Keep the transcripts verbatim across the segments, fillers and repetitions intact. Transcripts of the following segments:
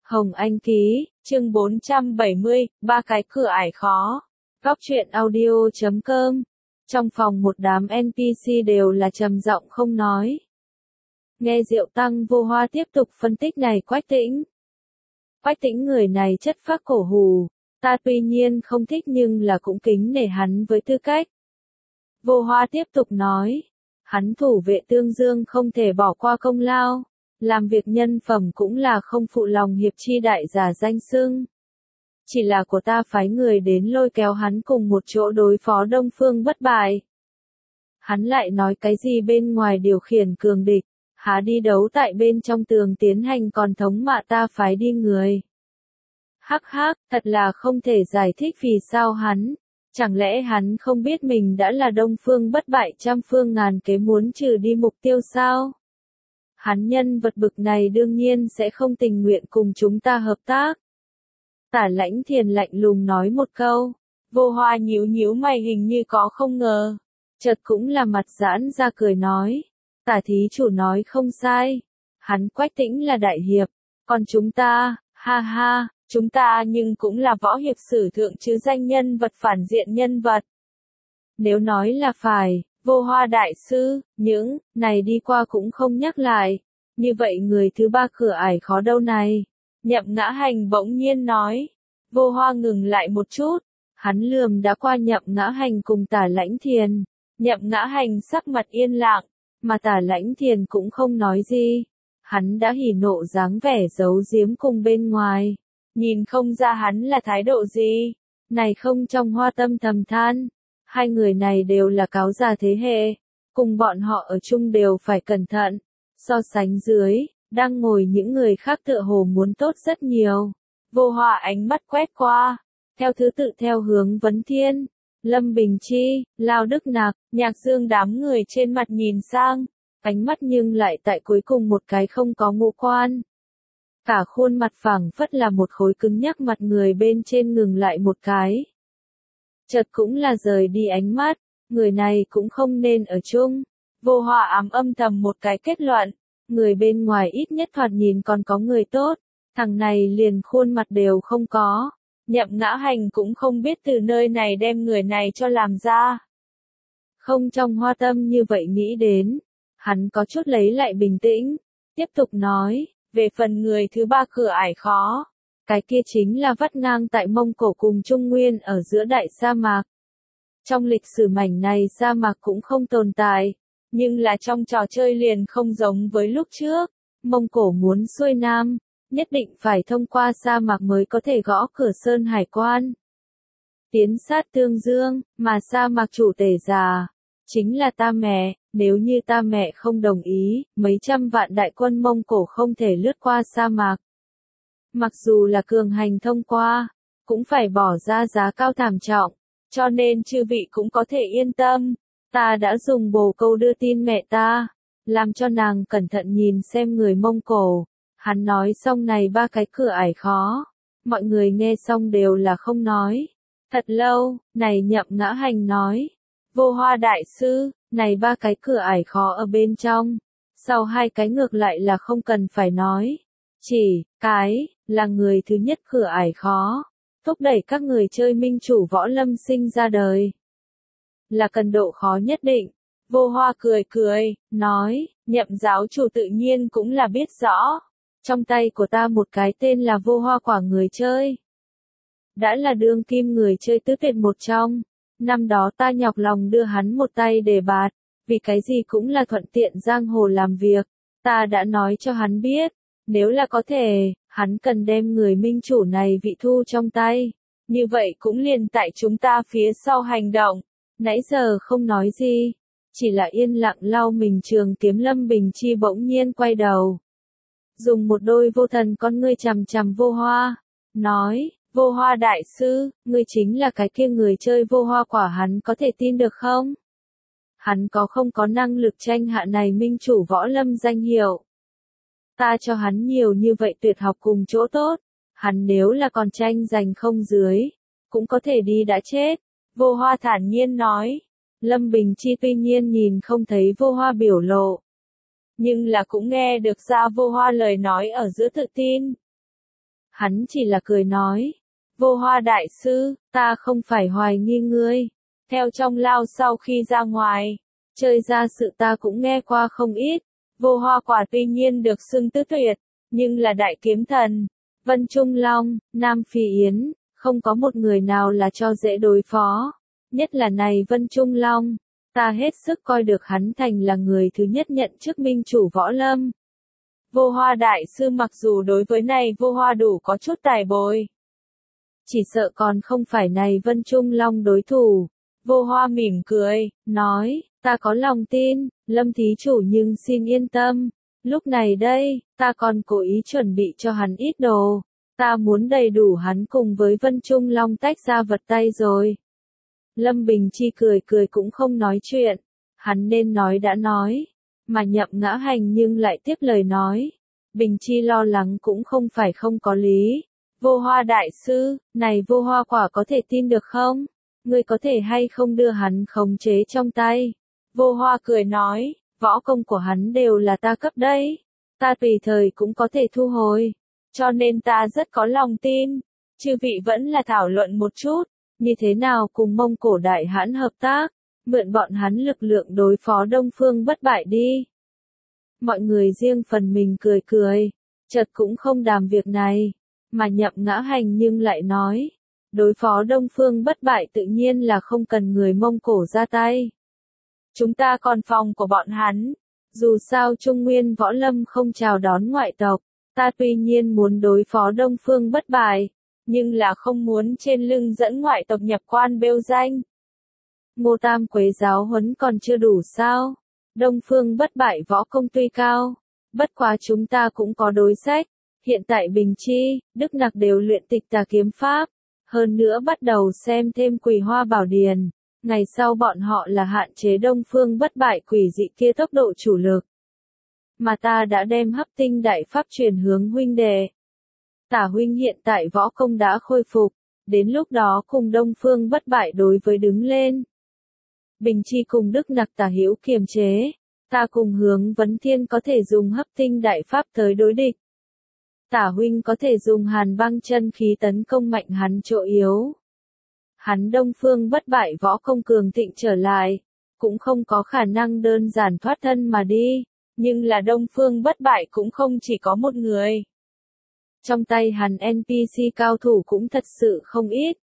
Hồng Anh ký, chương bốn trăm bảy mươi, ba cái cửa ải khó. Góc truyện audio chấm com. Trong phòng một đám en pê xê đều là trầm giọng không nói. Nghe Diệu Tăng Vô Hoa tiếp tục phân tích này Quách Tĩnh. Quách Tĩnh người này chất phác cổ hù, ta tuy nhiên không thích nhưng là cũng kính nể hắn với tư cách. Vô Hoa tiếp tục nói, hắn thủ vệ Tương Dương không thể bỏ qua công lao. Làm việc nhân phẩm cũng là không phụ lòng hiệp chi đại giả danh xưng. Chỉ là của ta phái người đến lôi kéo hắn cùng một chỗ đối phó Đông Phương bất bại. Hắn lại nói cái gì bên ngoài điều khiển cường địch, há đi đấu tại bên trong tường tiến hành còn thống mạ ta phái đi người. Hắc hắc, thật là không thể giải thích vì sao hắn, chẳng lẽ hắn không biết mình đã là Đông Phương bất bại trăm phương ngàn kế muốn trừ đi mục tiêu sao? Hắn nhân vật bực này đương nhiên sẽ không tình nguyện cùng chúng ta hợp tác. Tả Lãnh Thiền lạnh lùng nói một câu, Vô Hoa nhíu nhíu mày hình như có không ngờ. Chợt cũng là mặt giãn ra cười nói, Tả thí chủ nói không sai, hắn Quách Tĩnh là đại hiệp, còn chúng ta, ha ha, chúng ta nhưng cũng là võ hiệp sử thượng chứ danh nhân vật phản diện nhân vật. Nếu nói là phải, Vô Hoa đại sư, những này đi qua cũng không nhắc lại, như vậy người thứ ba cửa ải khó đâu này. Nhậm Ngã Hành bỗng nhiên nói, Vô Hoa ngừng lại một chút, hắn lườm đã qua Nhậm Ngã Hành cùng Tả Lãnh Thiền. Nhậm Ngã Hành sắc mặt yên lặng, mà Tả Lãnh Thiền cũng không nói gì. Hắn đã hỉ nộ dáng vẻ giấu giếm cùng bên ngoài, nhìn không ra hắn là thái độ gì. Này không trong Hoa tâm thầm than, hai người này đều là cáo già thế hệ, cùng bọn họ ở chung đều phải cẩn thận. So sánh dưới, đang ngồi những người khác tựa hồ muốn tốt rất nhiều. Vô Hoa ánh mắt quét qua, theo thứ tự theo hướng Vấn Thiên, Lâm Bình Chi, Lao Đức Nạc, Nhạc Dương đám người trên mặt nhìn sang, ánh mắt nhưng lại tại cuối cùng một cái không có ngũ quan. Cả khuôn mặt phẳng phất là một khối cứng nhắc mặt người bên trên ngừng lại một cái. Chợt cũng là rời đi ánh mắt, người này cũng không nên ở chung. Vô Hoa ám âm thầm một cái kết luận, người bên ngoài ít nhất thoạt nhìn còn có người tốt, thằng này liền khuôn mặt đều không có. Nhậm Ngã Hành cũng không biết từ nơi này đem người này cho làm ra. Không trong Hoa tâm như vậy nghĩ đến, hắn có chút lấy lại bình tĩnh, tiếp tục nói, về phần người thứ ba cửa ải khó, cái kia chính là vắt ngang tại Mông Cổ cùng Trung Nguyên ở giữa đại sa mạc. Trong lịch sử mảnh này sa mạc cũng không tồn tại, nhưng là trong trò chơi liền không giống với lúc trước. Mông Cổ muốn xuôi nam, nhất định phải thông qua sa mạc mới có thể gõ cửa sơn hải quan. Tiến sát Tương Dương, mà sa mạc chủ tể già, chính là ta mẹ, nếu như ta mẹ không đồng ý, mấy trăm vạn đại quân Mông Cổ không thể lướt qua sa mạc. Mặc dù là cường hành thông qua, cũng phải bỏ ra giá cao thảm trọng, cho nên chư vị cũng có thể yên tâm. Ta đã dùng bồ câu đưa tin mẹ ta, làm cho nàng cẩn thận nhìn xem người Mông Cổ. Hắn nói xong này ba cái cửa ải khó, mọi người nghe xong đều là không nói. Thật lâu, này Nhậm Ngã Hành nói, Vô Hoa đại sư, này ba cái cửa ải khó ở bên trong, sau hai cái ngược lại là không cần phải nói. Chỉ, cái, là người thứ nhất cửa ải khó, thúc đẩy các người chơi minh chủ võ lâm sinh ra đời. Là cần độ khó nhất định. Vô Hoa cười cười, nói, Nhậm giáo chủ tự nhiên cũng là biết rõ. Trong tay của ta một cái tên là Vô Hoa quả người chơi. Đã là đương kim người chơi tứ tuyệt một trong. Năm đó ta nhọc lòng đưa hắn một tay để bạt, vì cái gì cũng là thuận tiện giang hồ làm việc. Ta đã nói cho hắn biết, nếu là có thể, hắn cần đem người minh chủ này vị thu trong tay. Như vậy cũng liền tại chúng ta phía sau hành động. Nãy giờ không nói gì, chỉ là yên lặng lau mình trường kiếm. Lâm Bình Chi bỗng nhiên quay đầu, dùng một đôi vô thần con ngươi chằm chằm Vô Hoa, nói, Vô Hoa đại sư, ngươi chính là cái kia người chơi Vô Hoa quả, hắn có thể tin được không? Hắn có không có năng lực tranh hạ này minh chủ võ lâm danh hiệu? Ta cho hắn nhiều như vậy tuyệt học cùng chỗ tốt, hắn nếu là còn tranh giành không dưới, cũng có thể đi đã chết. Vô Hoa thản nhiên nói. Lâm Bình Chi tuy nhiên nhìn không thấy Vô Hoa biểu lộ, nhưng là cũng nghe được ra Vô Hoa lời nói ở giữa tự tin. Hắn chỉ là cười nói. Vô Hoa đại sư, ta không phải hoài nghi ngươi. Theo trong lao sau khi ra ngoài, chơi ra sự ta cũng nghe qua không ít. Vô Hoa quả tuy nhiên được xưng tứ tuyệt, nhưng là đại kiếm thần. Vân Trung Long, Nam Phi Yến, không có một người nào là cho dễ đối phó. Nhất là này Vân Trung Long, ta hết sức coi được hắn thành là người thứ nhất nhận chức minh chủ võ lâm. Vô Hoa đại sư mặc dù đối với này Vô Hoa đủ có chút tài bồi, chỉ sợ còn không phải này Vân Trung Long đối thủ. Vô Hoa mỉm cười, nói, ta có lòng tin, Lâm thí chủ nhưng xin yên tâm. Lúc này đây, ta còn cố ý chuẩn bị cho hắn ít đồ. Ta muốn đầy đủ hắn cùng với Vân Trung Long tách ra vật tay rồi. Lâm Bình Chi cười cười cũng không nói chuyện. Hắn nên nói đã nói. Mà Nhậm Ngã Hành nhưng lại tiếp lời nói. Bình Chi lo lắng cũng không phải không có lý. Vô Hoa đại sư, này Vô Hoa quả có thể tin được không? Ngươi có thể hay không đưa hắn khống chế trong tay? Vô Hoa cười nói, võ công của hắn đều là ta cấp đấy. Ta tùy thời cũng có thể thu hồi. Cho nên ta rất có lòng tin. Chư vị vẫn là thảo luận một chút. Như thế nào cùng Mông Cổ Đại Hãn hợp tác? Mượn bọn hắn lực lượng đối phó Đông Phương Bất Bại đi. Mọi người riêng phần mình cười cười. Chợt cũng không đàm việc này. Mà Nhậm Ngã Hành nhưng lại nói. Đối phó Đông Phương Bất Bại tự nhiên là không cần người Mông Cổ ra tay. Chúng ta còn phòng của bọn hắn. Dù sao Trung Nguyên Võ Lâm không chào đón ngoại tộc. Ta tuy nhiên muốn đối phó Đông Phương Bất Bại, nhưng là không muốn trên lưng dẫn ngoại tộc nhập quan bêu danh. Ngô Tam Quế giáo huấn còn chưa đủ sao? Đông Phương Bất Bại võ công tuy cao, bất quá chúng ta cũng có đối sách. Hiện tại Bình Chi, Đức Nặc đều luyện Tịch Tà kiếm pháp, hơn nữa bắt đầu xem thêm Quỳ Hoa Bảo Điền. Ngày sau bọn họ là hạn chế Đông Phương Bất Bại quỷ dị kia tốc độ chủ lực. Mà ta đã đem Hấp Tinh đại pháp truyền hướng huynh đệ. Tả huynh hiện tại võ công đã khôi phục, đến lúc đó cùng Đông Phương Bất Bại đối với đứng lên. Bình Chi cùng Đức Nặc Tả Hữu kiềm chế, ta cùng Hướng Vấn Thiên có thể dùng Hấp Tinh đại pháp tới đối địch. Tả huynh có thể dùng Hàn Băng chân khí tấn công mạnh hắn chỗ yếu. Hắn Đông Phương Bất Bại võ công cường thịnh trở lại, cũng không có khả năng đơn giản thoát thân mà đi. Nhưng là Đông Phương Bất Bại cũng không chỉ có một người. Trong tay hắn en pê xê cao thủ cũng thật sự không ít.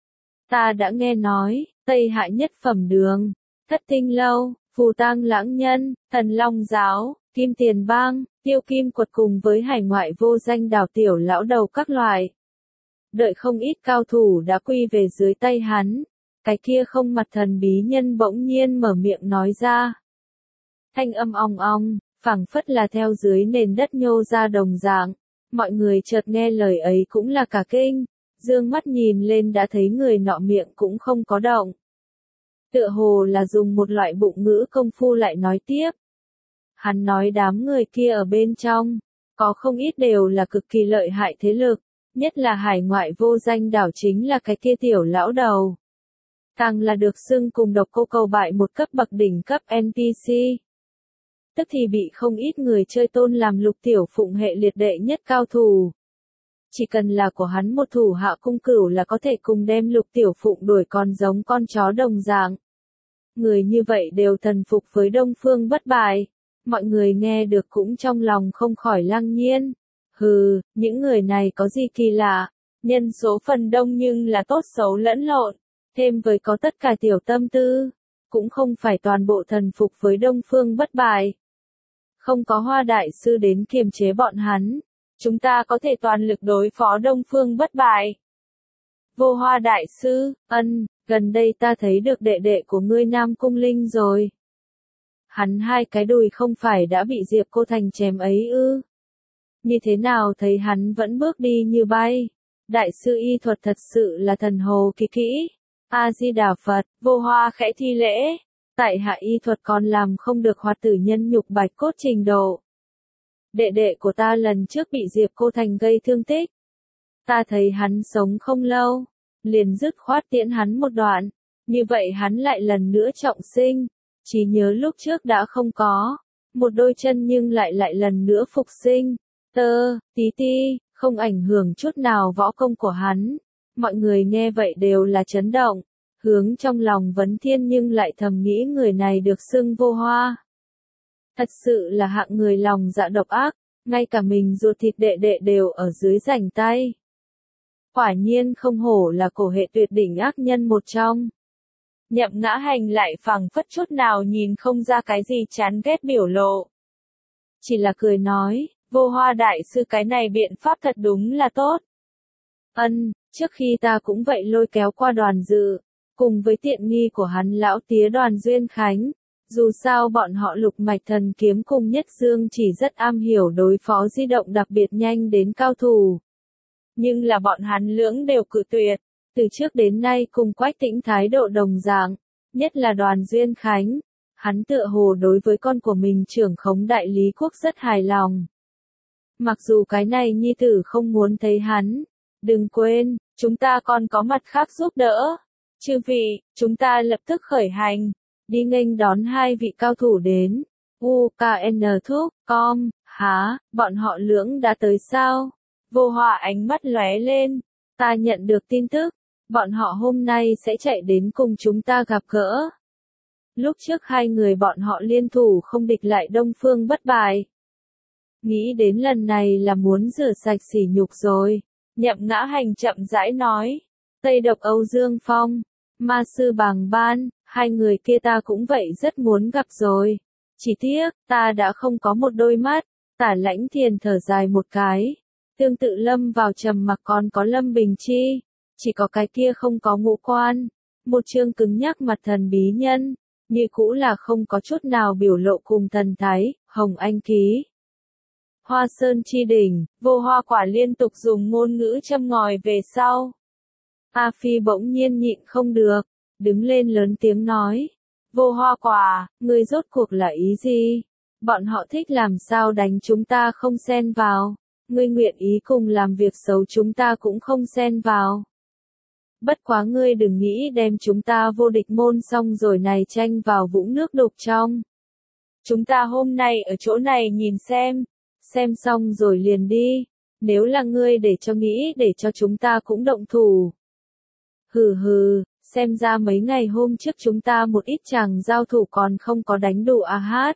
Ta đã nghe nói, Tây Hạ Nhất Phẩm Đường, Thất Tinh Lâu, Phù Tang Lãng Nhân, Thần Long Giáo, Kim Tiền Bang, Tiêu Kim Quật cùng với hải ngoại vô danh đảo tiểu lão đầu các loại. Đợi không ít cao thủ đã quy về dưới tay hắn. Cái kia không mặt thần bí nhân bỗng nhiên mở miệng nói ra. Thanh âm ong ong, phảng phất là theo dưới nền đất nhô ra đồng dạng. Mọi người chợt nghe lời ấy cũng là cả kinh, dương mắt nhìn lên đã thấy người nọ miệng cũng không có động. Tựa hồ là dùng một loại bụng ngữ công phu lại nói tiếp. Hắn nói đám người kia ở bên trong, có không ít đều là cực kỳ lợi hại thế lực, nhất là hải ngoại vô danh đảo chính là cái kia tiểu lão đầu. Càng là được xưng cùng Độc Cô cầu bại một cấp bậc đỉnh cấp en pê xê. Tức thì bị không ít người chơi tôn làm Lục Tiểu Phụng hệ liệt đệ nhất cao thủ. Chỉ cần là của hắn một thủ hạ cung cửu là có thể cùng đem Lục Tiểu Phụng đuổi con giống con chó đồng dạng. Người như vậy đều thần phục với Đông Phương Bất Bại. Mọi người nghe được cũng trong lòng không khỏi lăng nhiên. Hừ, những người này có gì kỳ lạ, nhân số phần đông nhưng là tốt xấu lẫn lộn, thêm với có tất cả tiểu tâm tư, cũng không phải toàn bộ thần phục với Đông Phương Bất Bại. Không có Hoa đại sư đến kiềm chế bọn hắn, chúng ta có thể toàn lực đối phó Đông Phương Bất Bại. Vô Hoa đại sư, ân, gần đây ta thấy được đệ đệ của ngươi Nam Cung Linh rồi. Hắn hai cái đùi không phải đã bị Diệp Cô Thành chém ấy ư? Như thế nào thấy hắn vẫn bước đi như bay? Đại sư y thuật thật sự là thần hồ kỳ kỹ. A-di-đà Phật, Vô Hoa khẽ thi lễ. Tại hạ y thuật còn làm không được hoạt tử nhân nhục bạch cốt trình độ. Đệ đệ của ta lần trước bị Diệp Cô Thành gây thương tích. Ta thấy hắn sống không lâu, liền dứt khoát tiễn hắn một đoạn. Như vậy hắn lại lần nữa trọng sinh. Chỉ nhớ lúc trước đã không có. Một đôi chân nhưng lại lại lần nữa phục sinh. Tơ, tí ti, không ảnh hưởng chút nào võ công của hắn. Mọi người nghe vậy đều là chấn động, hướng trong lòng vấn thiên nhưng lại thầm nghĩ người này được xưng Vô Hoa. Thật sự là hạng người lòng dạ độc ác, ngay cả mình ruột thịt đệ đệ đều ở dưới rảnh tay. Quả nhiên không hổ là cổ hệ tuyệt đỉnh ác nhân một trong. Nhậm Ngã Hành lại phảng phất chút nào nhìn không ra cái gì chán ghét biểu lộ. Chỉ là cười nói, Vô Hoa đại sư cái này biện pháp thật đúng là tốt. Ân, trước khi ta cũng vậy lôi kéo qua Đoàn Dự, cùng với tiện nghi của hắn lão tía Đoàn Duyên Khánh. Dù sao bọn họ Lục Mạch Thần Kiếm cùng Nhất Dương chỉ rất am hiểu đối phó di động đặc biệt nhanh đến cao thủ. Nhưng là bọn hắn lưỡng đều cự tuyệt, từ trước đến nay cùng Quách Tĩnh thái độ đồng dạng, nhất là Đoàn Duyên Khánh. Hắn tựa hồ đối với con của mình trưởng khống đại lý quốc rất hài lòng. Mặc dù cái này nhi tử không muốn thấy hắn, đừng quên, chúng ta còn có mặt khác giúp đỡ. Chư vị, chúng ta lập tức khởi hành, đi nghênh đón hai vị cao thủ đến. u ca en thúc com, há, bọn họ lưỡng đã tới sao? Vô Hoa ánh mắt lóe lên, ta nhận được tin tức, bọn họ hôm nay sẽ chạy đến cùng chúng ta gặp gỡ. Lúc trước hai người bọn họ liên thủ không địch lại Đông Phương Bất Bại. Nghĩ đến lần này là muốn rửa sạch sỉ nhục rồi. Nhậm Ngã Hành chậm rãi nói. Tây Độc Âu Dương Phong, Ma Sư Bàng Ban, hai người kia ta cũng vậy rất muốn gặp rồi. Chỉ tiếc, ta đã không có một đôi mắt. Tả Lãnh Thiền thở dài một cái. Tương tự lâm vào trầm mặc còn có Lâm Bình Chi. Chỉ có cái kia không có ngũ quan. Một chương cứng nhắc mặt thần bí nhân. Như cũ là không có chút nào biểu lộ cùng thần thái, Hồng Anh Ký. Hoa Sơn Chi Đỉnh, Vô Hoa quả liên tục dùng ngôn ngữ châm ngòi về sau. A Phi bỗng nhiên nhịn không được, đứng lên lớn tiếng nói. Vô Hoa quả, ngươi rốt cuộc là ý gì? Bọn họ thích làm sao đánh chúng ta không xen vào. Ngươi nguyện ý cùng làm việc xấu chúng ta cũng không xen vào. Bất quá ngươi đừng nghĩ đem chúng ta vô địch môn xong rồi này tranh vào vũng nước đục trong. Chúng ta hôm nay ở chỗ này nhìn xem, xem xong rồi liền đi, nếu là ngươi để cho nghĩ để cho chúng ta cũng động thủ. Hừ hừ, xem ra mấy ngày hôm trước chúng ta một ít chàng giao thủ còn không có đánh đủ a hát.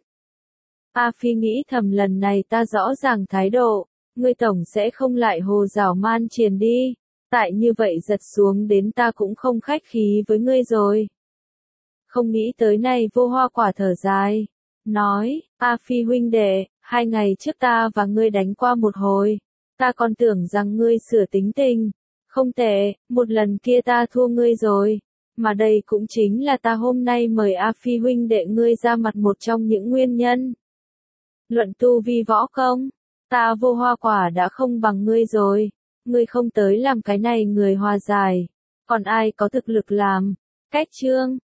A Phi nghĩ thầm lần này ta rõ ràng thái độ, ngươi tổng sẽ không lại hồ dảo man triền đi. Tại như vậy giật xuống đến ta cũng không khách khí với ngươi rồi. Không nghĩ tới này Vô Hoa quả thở dài. Nói, A Phi huynh đệ, hai ngày trước ta và ngươi đánh qua một hồi. Ta còn tưởng rằng ngươi sửa tính tình. Không tệ, một lần kia ta thua ngươi rồi. Mà đây cũng chính là ta hôm nay mời A Phi huynh đệ ngươi ra mặt một trong những nguyên nhân. Luận tu vi võ công, ta Vô Hoa quả đã không bằng ngươi rồi. Ngươi không tới làm cái này người hòa giải, còn ai có thực lực làm? Cách chương